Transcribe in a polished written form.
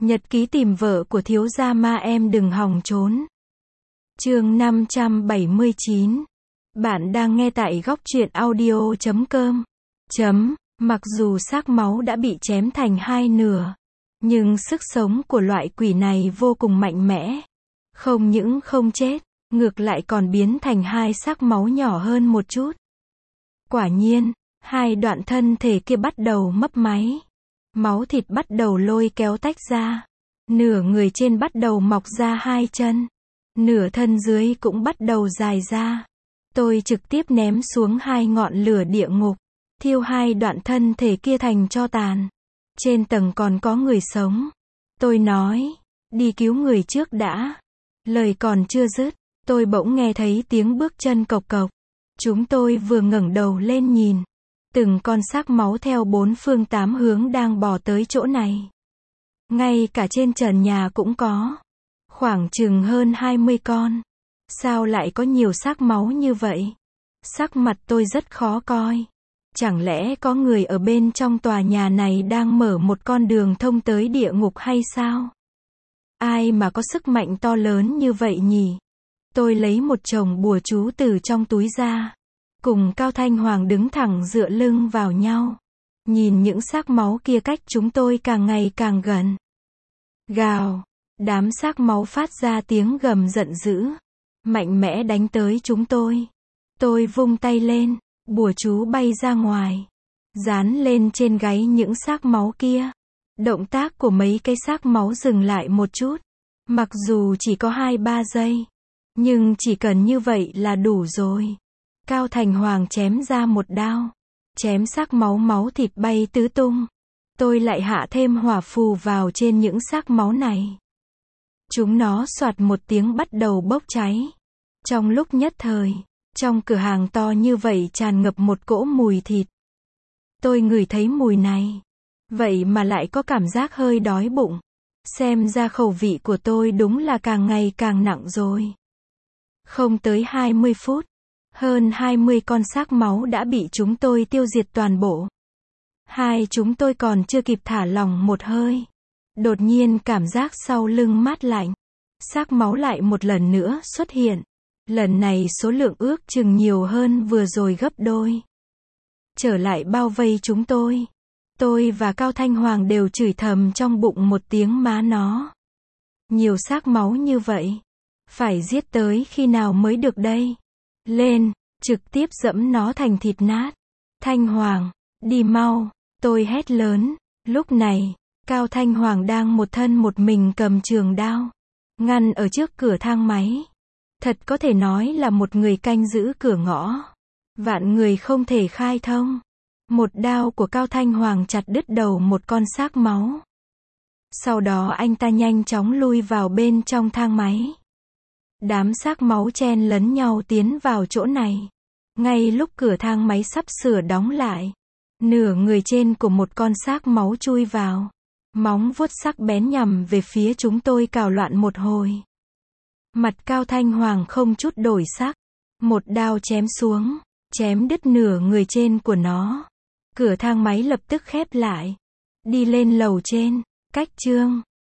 Nhật ký tìm vợ của thiếu gia ma em đừng hòng trốn. Chương 579. Bạn đang nghe tại góc truyện audio.com. Mặc dù xác máu đã bị chém thành hai nửa, nhưng sức sống của loại quỷ này vô cùng mạnh mẽ. Không những không chết, ngược lại còn biến thành hai xác máu nhỏ hơn một chút. Quả nhiên, hai đoạn thân thể kia bắt đầu mấp máy. Máu thịt bắt đầu lôi kéo tách ra. Nửa người trên bắt đầu mọc ra hai chân. Nửa thân dưới cũng bắt đầu dài ra. Tôi trực tiếp ném xuống hai ngọn lửa địa ngục, thiêu hai đoạn thân thể kia thành tro tàn. Trên tầng còn có người sống. Tôi nói, đi cứu người trước đã. Lời còn chưa dứt, tôi bỗng nghe thấy tiếng bước chân cộc cộc. Chúng tôi vừa ngẩng đầu lên nhìn. Từng con xác máu theo bốn phương tám hướng đang bò tới chỗ này. Ngay cả trên trần nhà cũng có. Khoảng chừng hơn 20 con. Sao lại có nhiều xác máu như vậy? Sắc mặt tôi rất khó coi. Chẳng lẽ có người ở bên trong tòa nhà này đang mở một con đường thông tới địa ngục hay sao? Ai mà có sức mạnh to lớn như vậy nhỉ? Tôi lấy một chồng bùa chú từ trong túi ra. Cùng Cao Thanh Hoàng đứng thẳng dựa lưng vào nhau. Nhìn những xác máu kia cách chúng tôi càng ngày càng gần. Gào. Đám xác máu phát ra tiếng gầm giận dữ. Mạnh mẽ đánh tới chúng tôi. Tôi vung tay lên. Bùa chú bay ra ngoài. Dán lên trên gáy những xác máu kia. Động tác của mấy cái xác máu dừng lại một chút. Mặc dù chỉ có 2-3 giây. Nhưng chỉ cần như vậy là đủ rồi. Cao Thành Hoàng chém ra một đao. Chém xác máu thịt bay tứ tung. Tôi lại hạ thêm hỏa phù vào trên những xác máu này. Chúng nó xoạt một tiếng bắt đầu bốc cháy. Trong lúc nhất thời, trong cửa hàng to như vậy tràn ngập một cỗ mùi thịt. Tôi ngửi thấy mùi này. Vậy mà lại có cảm giác hơi đói bụng. Xem ra khẩu vị của tôi đúng là càng ngày càng nặng rồi. Không tới 20 phút. Hơn 20 con xác máu đã bị chúng tôi tiêu diệt toàn bộ. Chúng tôi còn chưa kịp thả lỏng một hơi. Đột nhiên cảm giác sau lưng mát lạnh. Xác máu lại một lần nữa xuất hiện. Lần này số lượng ước chừng nhiều hơn vừa rồi gấp đôi. Trở lại bao vây chúng tôi. Tôi và Cao Thanh Hoàng đều chửi thầm trong bụng một tiếng má nó. Nhiều xác máu như vậy. Phải giết tới khi nào mới được đây? Lên, trực tiếp giẫm nó thành thịt nát. Thanh Hoàng, đi mau, tôi hét lớn. Lúc này, Cao Thanh Hoàng đang một thân một mình cầm trường đao. Ngăn ở trước cửa thang máy. Thật có thể nói là một người canh giữ cửa ngõ. Vạn người không thể khai thông. Một đao của Cao Thanh Hoàng chặt đứt đầu một con xác máu. Sau đó anh ta nhanh chóng lui vào bên trong thang máy. Đám xác máu chen lấn nhau tiến vào chỗ này. Ngay lúc cửa thang máy sắp sửa đóng lại, nửa người trên của một con xác máu chui vào. Móng vuốt sắc bén nhằm về phía chúng tôi cào loạn một hồi. Mặt Cao Thanh Hoàng không chút đổi sắc. Một đao chém xuống, chém đứt nửa người trên của nó. Cửa thang máy lập tức khép lại. Đi lên lầu trên, cách Trương